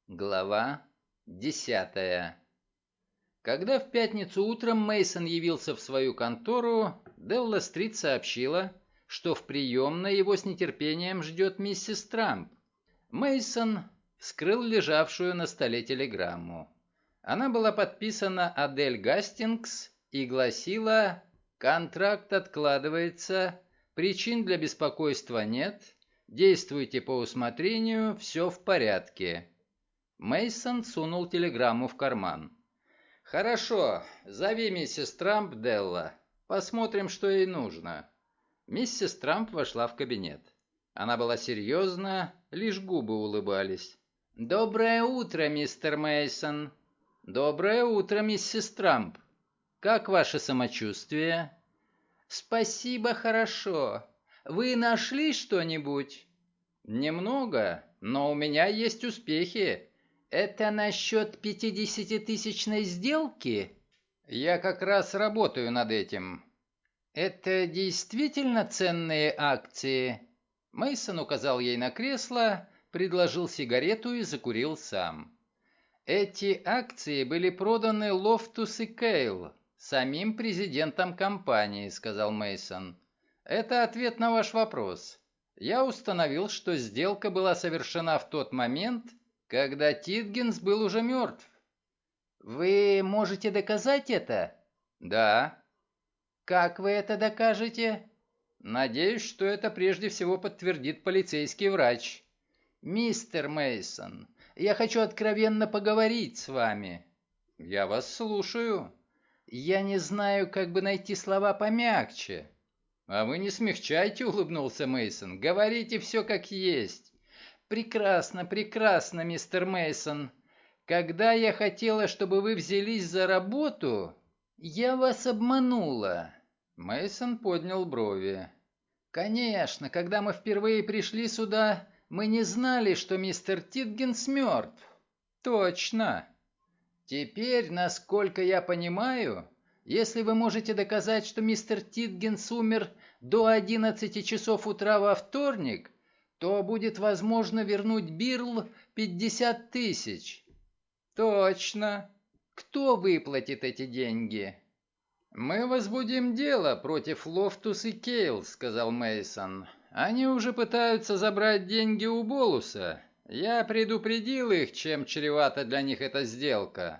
Глава 10. Когда в пятницу утром Мейсон явился в свою контору, Делла Стрит сообщила, что в приемной его с нетерпением ждет миссис Трамп. Мейсон вскрыл лежавшую на столе телеграмму. Она была подписана Адель Гастингс и гласила: «Контракт откладывается, причин для беспокойства нет, действуйте по усмотрению, все в порядке». Мейсон сунул телеграмму в карман. «Хорошо, зови миссис Трамп, Делла. Посмотрим, что ей нужно». Миссис Трамп вошла в кабинет. Она была серьезна, лишь губы улыбались. «Доброе утро, мистер Мейсон». «Доброе утро, миссис Трамп. Как ваше самочувствие?» «Спасибо, хорошо. Вы нашли что-нибудь?» «Немного, но у меня есть успехи». «Это насчет 50-тысячной сделки?» «Я как раз работаю над этим». «Это действительно ценные акции?» Мейсон указал ей на кресло, предложил сигарету и закурил сам. «Эти акции были проданы Лофтус и Кейл, самим президентом компании», — сказал Мейсон. «Это ответ на ваш вопрос. Я установил, что сделка была совершена в тот момент, когда Титгенс был уже мертв». «Вы можете доказать это?» «Да». «Как вы это докажете?» «Надеюсь, что это прежде всего подтвердит полицейский врач». «Мистер Мейсон, я хочу откровенно поговорить с вами». «Я вас слушаю». «Я не знаю, как бы найти слова помягче». «А вы не смягчайте», — улыбнулся Мейсон. «Говорите все как есть». «Прекрасно, прекрасно, мистер Мейсон. Когда я хотела, чтобы вы взялись за работу, я вас обманула». Мейсон поднял брови. «Конечно, когда мы впервые пришли сюда, мы не знали, что мистер Титгенс мертв». «Точно». «Теперь, насколько я понимаю, если вы можете доказать, что мистер Титгенс умер до 11 часов утра во вторник, то будет возможно вернуть Бирл 50 тысяч». «Точно». «Кто выплатит эти деньги?» «Мы возбудим дело против Лофтус и Кейл», — сказал Мейсон. «Они уже пытаются забрать деньги у Болуса. Я предупредил их, чем чревата для них эта сделка».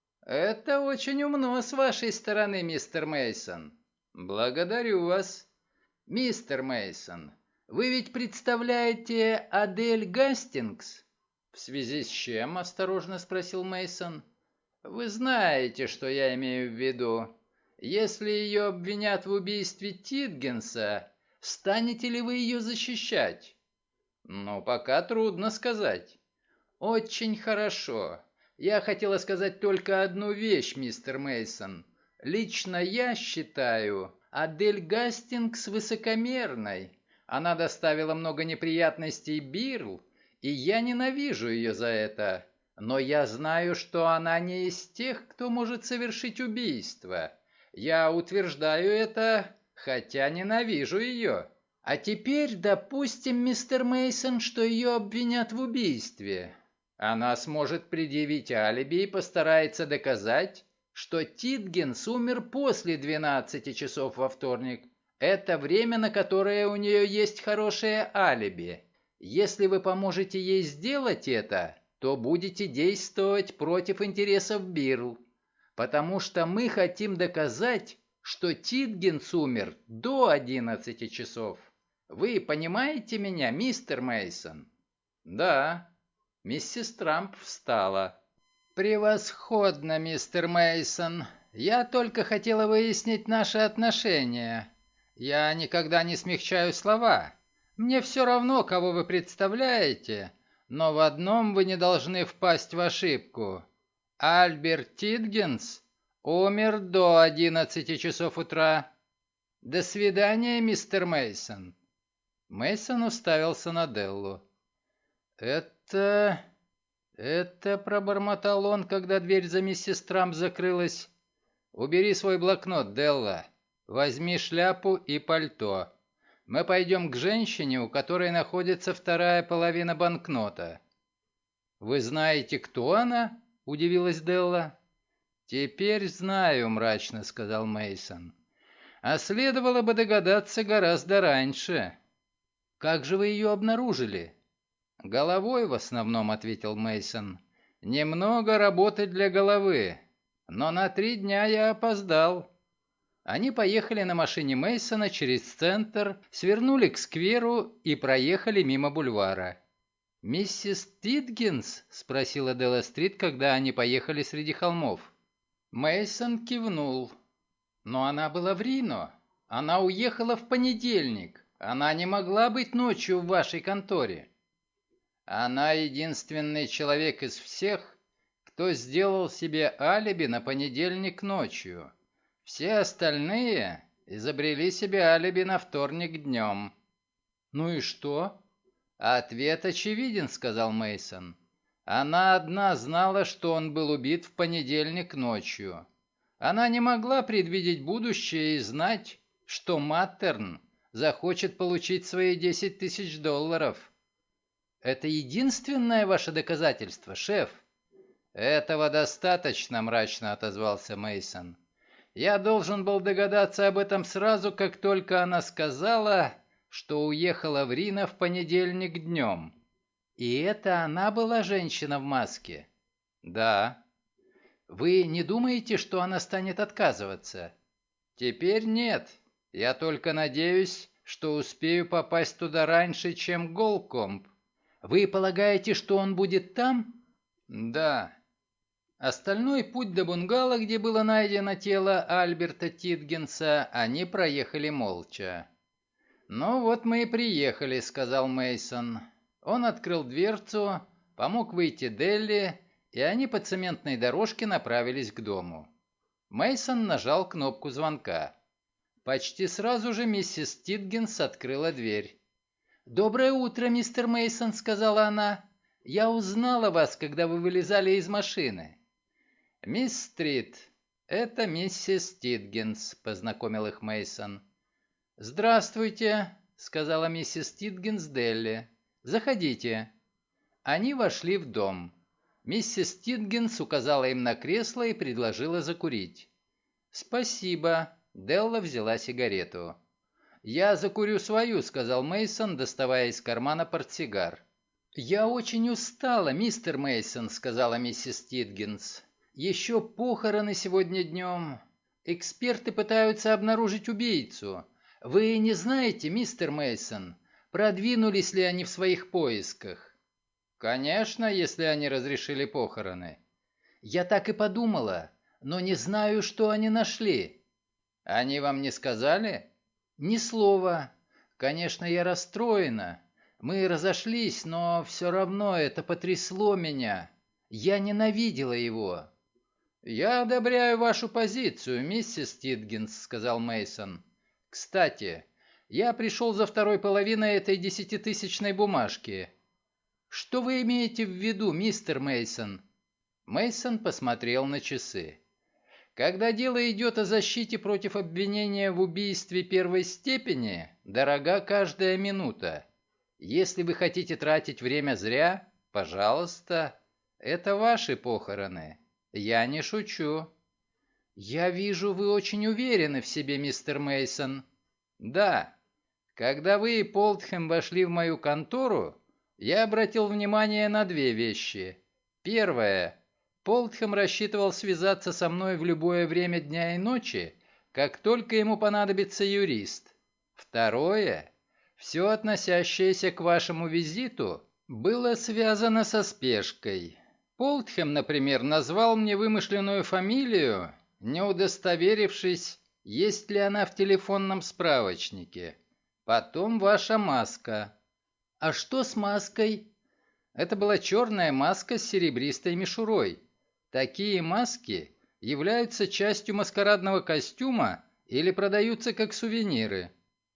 «Это очень умно с вашей стороны, мистер Мейсон». «Благодарю вас». «Мистер Мейсон, вы ведь представляете Адель Гастингс?» «В связи с чем?» – осторожно спросил Мейсон. «Вы знаете, что я имею в виду. Если ее обвинят в убийстве Титгенса, станете ли вы ее защищать?» «Ну, пока трудно сказать». «Очень хорошо. Я хотела сказать только одну вещь, мистер Мейсон. Лично я считаю Адель Гастингс высокомерной. Она доставила много неприятностей Бирл, и я ненавижу ее за это. Но я знаю, что она не из тех, кто может совершить убийство. Я утверждаю это, хотя ненавижу ее. А теперь допустим, мистер Мейсон, что ее обвинят в убийстве. Она сможет предъявить алиби и постарается доказать, что Титгенс умер после 12 часов во вторник. Это время, на которое у нее есть хорошее алиби. Если вы поможете ей сделать это, то будете действовать против интересов Бирл, потому что мы хотим доказать, что Титгенс умер до 11 часов. Вы понимаете меня, мистер Мейсон? Да. Миссис Трамп встала. «Превосходно, мистер Мейсон. Я только хотела выяснить наши отношения. Я никогда не смягчаю слова. Мне все равно, кого вы представляете, но в одном вы не должны впасть в ошибку. Альберт Титгенс умер до 11 часов утра. До свидания, мистер Мейсон». Мейсон уставился на Деллу. «Это...» пробормотал он, когда дверь за миссис Трамп закрылась. «Убери свой блокнот, Делла. Возьми шляпу и пальто. Мы пойдем к женщине, у которой находится вторая половина банкнота». «Вы знаете, кто она?» – удивилась Делла. «Теперь знаю», – мрачно сказал Мейсон. «А следовало бы догадаться гораздо раньше». «Как же вы ее обнаружили?» «Головой в основном», — ответил Мейсон. «Немного работы для головы, но на 3 дня я опоздал». Они поехали на машине Мейсона через центр, свернули к скверу и проехали мимо бульвара. «Миссис Титгинс?» — спросила Делла Стрит, когда они поехали среди холмов. Мейсон кивнул. «Но она была в Рино. Она уехала в понедельник. Она не могла быть ночью в вашей конторе». Она единственный человек из всех, кто сделал себе алиби на понедельник ночью. Все остальные изобрели себе алиби на вторник днем. Ну и что? Ответ очевиден, сказал Мейсон. Она одна знала, что он был убит в понедельник ночью. Она не могла предвидеть будущее и знать, что Маттерн захочет получить свои $10 000. Это единственное ваше доказательство, шеф? Этого достаточно, мрачно отозвался Мейсон. Я должен был догадаться об этом сразу, как только она сказала, что уехала в Рино в понедельник днем. И это она была женщина в маске? Да. Вы не думаете, что она станет отказываться? Теперь нет. Я только надеюсь, что успею попасть туда раньше, чем Голкомб. Вы полагаете, что он будет там? Да. Остальной путь до бунгало, где было найдено тело Альберта Титгенса, они проехали молча. «Ну вот мы и приехали», — сказал Мейсон. Он открыл дверцу, помог выйти Делли, и они по цементной дорожке направились к дому. Мейсон нажал кнопку звонка. Почти сразу же миссис Титгенс открыла дверь. «Доброе утро, мистер Мейсон», — сказала она. «Я узнала вас, когда вы вылезали из машины». «Мисс Стрит, это миссис Титгенс», — познакомил их Мейсон. «Здравствуйте», — сказала миссис Титгенс Делли. «Заходите». Они вошли в дом. Миссис Титгенс указала им на кресло и предложила закурить. «Спасибо», — Делла взяла сигарету. «Я закурю свою», — сказал Мейсон, доставая из кармана портсигар. «Я очень устала, мистер Мейсон», — сказала миссис Титгенс. «Еще похороны сегодня днем. Эксперты пытаются обнаружить убийцу. Вы не знаете, мистер Мейсон, продвинулись ли они в своих поисках?» «Конечно, если они разрешили похороны». «Я так и подумала, но не знаю, что они нашли». «Они вам не сказали?» «Ни слова. Конечно, я расстроена. Мы разошлись, но все равно это потрясло меня. Я ненавидела его». «Я одобряю вашу позицию, миссис Титгенс», — сказал Мейсон. «Кстати, я пришел за второй половиной этой 10-тысячной бумажки». «Что вы имеете в виду, мистер Мейсон?» Мейсон посмотрел на часы. Когда дело идет о защите против обвинения в убийстве первой степени, дорога каждая минута. Если вы хотите тратить время зря, пожалуйста, это ваши похороны. Я не шучу. Я вижу, вы очень уверены в себе, мистер Мейсон. Да. Когда вы и Полтхэм вошли в мою контору, я обратил внимание на 2 вещи. Первое. Полтхэм рассчитывал связаться со мной в любое время дня и ночи, как только ему понадобится юрист. Второе. Все относящееся к вашему визиту было связано со спешкой. Полтхэм, например, назвал мне вымышленную фамилию, не удостоверившись, есть ли она в телефонном справочнике. Потом ваша маска. А что с маской? Это была черная маска с серебристой мишурой. Такие маски являются частью маскарадного костюма или продаются как сувениры.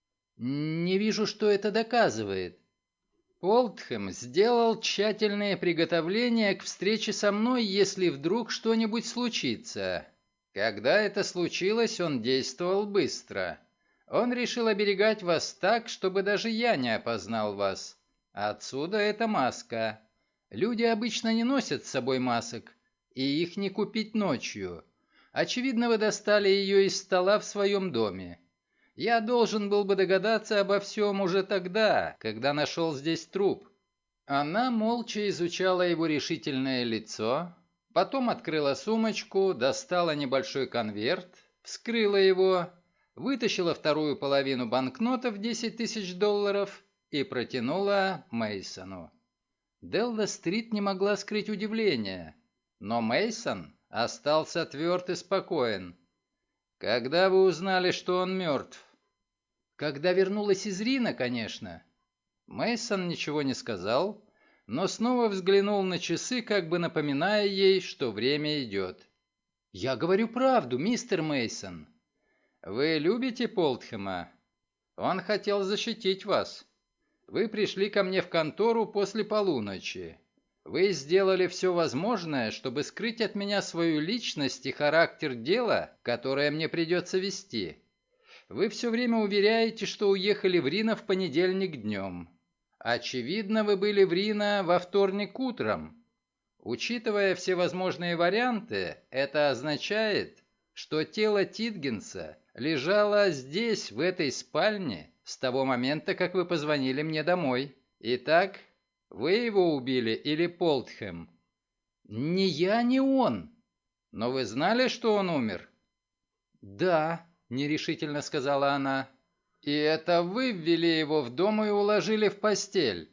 Не вижу, что это доказывает. Полтхэм сделал тщательные приготовления к встрече со мной, если вдруг что-нибудь случится. Когда это случилось, он действовал быстро. Он решил оберегать вас так, чтобы даже я не опознал вас. Отсюда эта маска. Люди обычно не носят с собой масок, и их не купить ночью. Очевидно, вы достали ее из стола в своем доме. Я должен был бы догадаться обо всем уже тогда, когда нашел здесь труп». Она молча изучала его решительное лицо, потом открыла сумочку, достала небольшой конверт, вскрыла его, вытащила вторую половину банкнота в 10 тысяч долларов и протянула Мейсону. Делла-стрит не могла скрыть удивления, но Мейсон остался тверд и спокоен. «Когда вы узнали, что он мертв?» «Когда вернулась из Рино, конечно». Мейсон ничего не сказал, но снова взглянул на часы, как бы напоминая ей, что время идет. «Я говорю правду, мистер Мейсон. Вы любите Полтхэма? Он хотел защитить вас. Вы пришли ко мне в контору после полуночи. Вы сделали все возможное, чтобы скрыть от меня свою личность и характер дела, которое мне придется вести. Вы все время уверяете, что уехали в Рино в понедельник днем. Очевидно, вы были в Рино во вторник утром. Учитывая все возможные варианты, это означает, что тело Титгенса лежало здесь, в этой спальне, с того момента, как вы позвонили мне домой. Итак, вы его убили или Полтхэм? Ни я, ни он. Но вы знали, что он умер? Да, нерешительно сказала она. И это вы ввели его в дом и уложили в постель?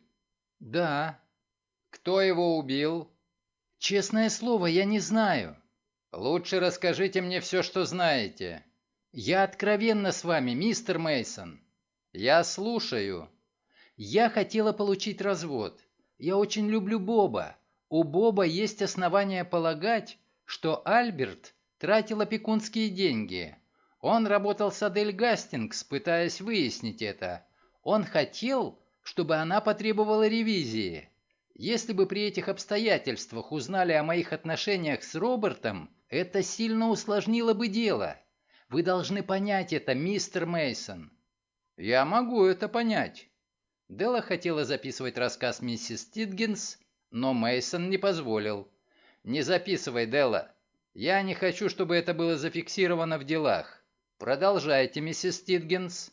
Да. Кто его убил? Честное слово, я не знаю. Лучше расскажите мне все, что знаете. Я откровенна с вами, мистер Мейсон. Я слушаю. Я хотела получить развод. Я очень люблю Боба. У Боба есть основания полагать, что Альберт тратил опекунские деньги. Он работал с Адель Гастингс, пытаясь выяснить это. Он хотел, чтобы она потребовала ревизии. Если бы при этих обстоятельствах узнали о моих отношениях с Робертом, это сильно усложнило бы дело. Вы должны понять это, мистер Мейсон. Я могу это понять. Делла хотела записывать рассказ миссис Титгенс, но Мейсон не позволил. «Не записывай, Делла. Я не хочу, чтобы это было зафиксировано в делах. Продолжайте, миссис Титгенс».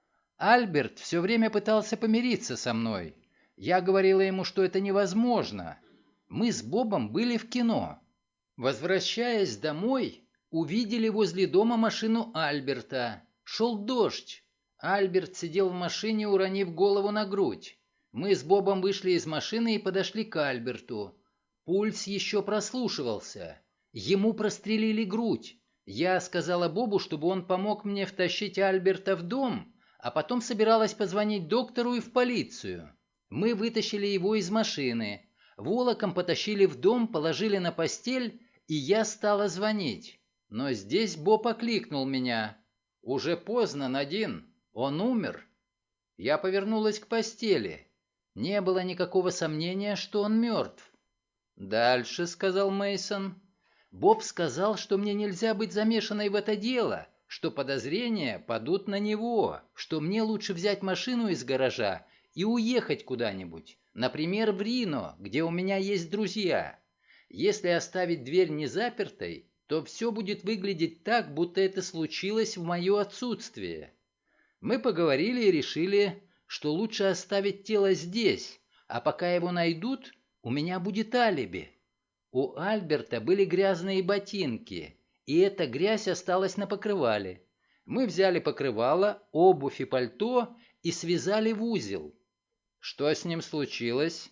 Альберт все время пытался помириться со мной. Я говорила ему, что это невозможно. Мы с Бобом были в кино. Возвращаясь домой, увидели возле дома машину Альберта. Шел дождь. Альберт сидел в машине, уронив голову на грудь. Мы с Бобом вышли из машины и подошли к Альберту. Пульс еще прослушивался. Ему прострелили грудь. Я сказала Бобу, чтобы он помог мне втащить Альберта в дом, а потом собиралась позвонить доктору и в полицию. Мы вытащили его из машины, волоком потащили в дом, положили на постель, и я стала звонить. Но здесь Боб окликнул меня. «Уже поздно, Надин. Он умер». Я повернулась к постели. Не было никакого сомнения, что он мертв. «Дальше», — сказал Мейсон. «Боб сказал, что мне нельзя быть замешанной в это дело, что подозрения падут на него, что мне лучше взять машину из гаража и уехать куда-нибудь, например, в Рино, где у меня есть друзья. Если оставить дверь незапертой, то все будет выглядеть так, будто это случилось в мое отсутствие». Мы поговорили и решили, что лучше оставить тело здесь, а пока его найдут, у меня будет алиби. У Альберта были грязные ботинки, и эта грязь осталась на покрывале. Мы взяли покрывало, обувь и пальто и связали в узел. Что с ним случилось?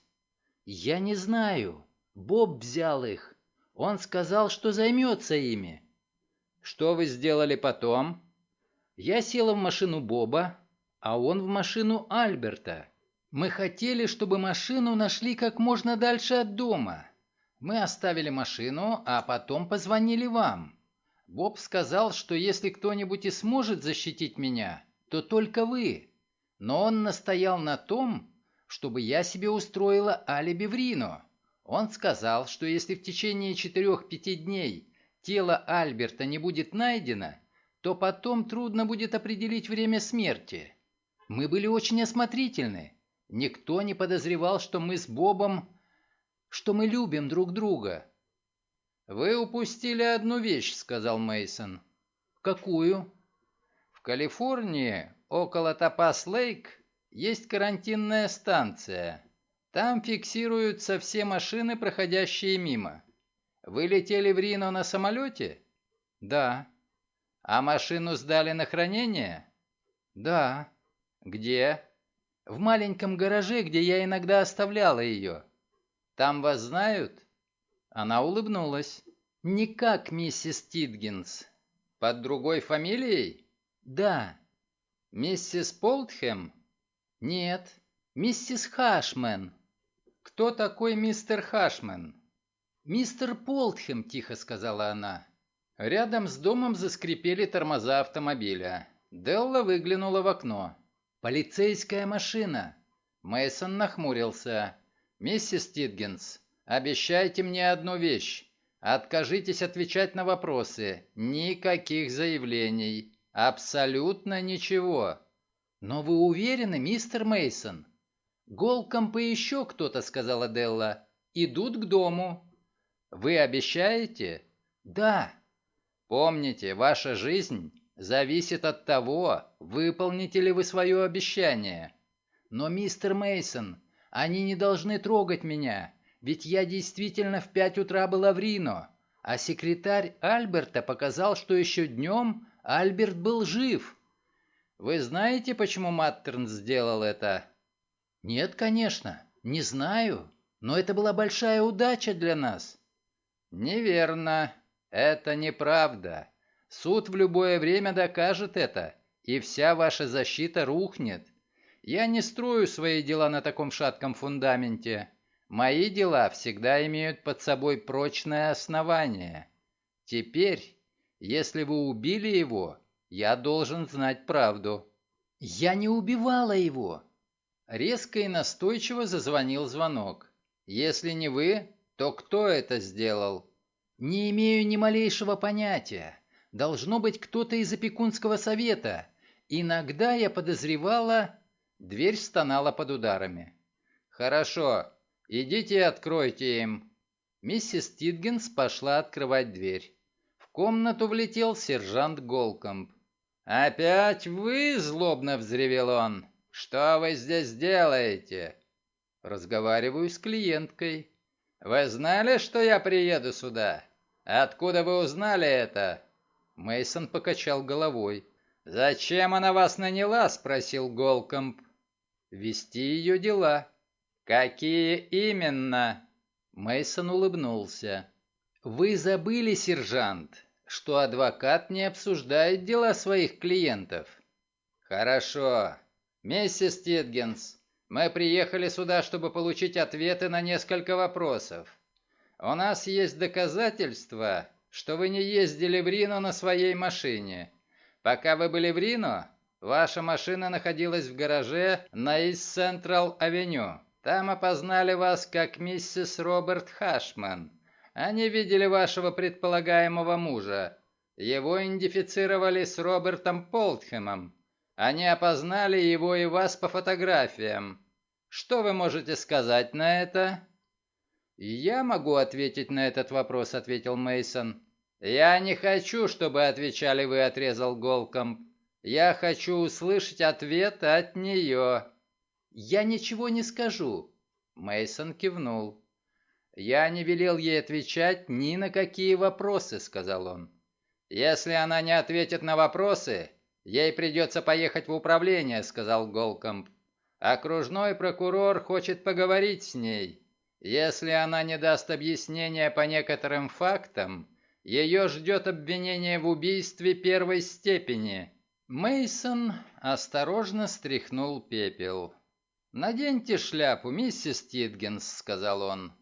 Я не знаю. Боб взял их. Он сказал, что займется ими. Что вы сделали потом? Я села в машину Боба, а он в машину Альберта. Мы хотели, чтобы машину нашли как можно дальше от дома. Мы оставили машину, а потом позвонили вам. Боб сказал, что если кто-нибудь и сможет защитить меня, то только вы. Но он настоял на том, чтобы я себе устроила алиби в Рино. Он сказал, что если в течение 4-5 дней тело Альберта не будет найдено, то потом трудно будет определить время смерти. Мы были очень осмотрительны. Никто не подозревал, что мы с Бобом... что мы любим друг друга». «Вы упустили одну вещь», — сказал Мейсон. «Какую?» «В Калифорнии, около Топаз-Лейк, есть карантинная станция. Там фиксируются все машины, проходящие мимо. Вы летели в Рино на самолете? «Да». А машину сдали на хранение? «Да». Где? «В маленьком гараже, где я иногда оставляла ее». Там вас знают? Она улыбнулась. «Не как миссис Титгенс». Под другой фамилией? «Да». Миссис Полтхэм? «Нет, миссис Хашмен». Кто такой мистер Хашмен? «Мистер Полтхэм», — тихо сказала она. Рядом с домом заскрипели тормоза автомобиля. Делла выглянула в окно. «Полицейская машина». Мейсон нахмурился. «Миссис Титгенс, обещайте мне одну вещь. Откажитесь отвечать на вопросы. Никаких заявлений. Абсолютно ничего». «Но вы уверены, мистер Мейсон? Голкомп и еще кто-то», — сказала Делла, — «идут к дому». «Вы обещаете?» «Да». «Помните, ваша жизнь зависит от того, выполните ли вы свое обещание». «Но, мистер Мейсон, они не должны трогать меня, ведь я действительно в 5 утра была в Рино, а секретарь Альберта показал, что еще днем Альберт был жив». «Вы знаете, почему Маттерн сделал это?» «Нет, конечно, не знаю, но это была большая удача для нас». «Неверно. Это неправда. Суд в любое время докажет это, и вся ваша защита рухнет. Я не строю свои дела на таком шатком фундаменте. Мои дела всегда имеют под собой прочное основание. Теперь, если вы убили его, я должен знать правду». «Я не убивала его». Резко и настойчиво зазвонил звонок. «Если не вы, то кто это сделал?» «Не имею ни малейшего понятия. Должно быть кто-то из опекунского совета. Иногда я подозревала...» Дверь стонала под ударами. «Хорошо, идите и откройте им». Миссис Титгенс пошла открывать дверь. В комнату влетел сержант Голкомб. «Опять вы?» — злобно взревел он. «Что вы здесь делаете?» «Разговариваю с клиенткой». «Вы знали, что я приеду сюда? Откуда вы узнали это?» Мейсон покачал головой. «Зачем она вас наняла?» — спросил Голкомб. «Вести ее дела». «Какие именно?» Мейсон улыбнулся. «Вы забыли, сержант, что адвокат не обсуждает дела своих клиентов». «Хорошо. Миссис Титгенс, мы приехали сюда, чтобы получить ответы на несколько вопросов. У нас есть доказательства, что вы не ездили в Рино на своей машине. Пока вы были в Рино, ваша машина находилась в гараже на East Central Avenue. Там опознали вас как миссис Роберт Хашман. Они видели вашего предполагаемого мужа. Его идентифицировали с Робертом Полтхэмом. Они опознали его и вас по фотографиям. Что вы можете сказать на это?» «Я могу ответить на этот вопрос», — ответил Мейсон. «Я не хочу, чтобы отвечали вы», — отрезал Голкомб. «Я хочу услышать ответ от нее». «Я ничего не скажу», — Мейсон кивнул. «Я не велел ей отвечать ни на какие вопросы», — сказал он. «Если она не ответит на вопросы, ей придется поехать в управление», — сказал Голкомб. «Окружной прокурор хочет поговорить с ней. Если она не даст объяснения по некоторым фактам, ее ждет обвинение в убийстве первой степени». Мейсон осторожно стряхнул пепел. «Наденьте шляпу, миссис Титгенс», — сказал он.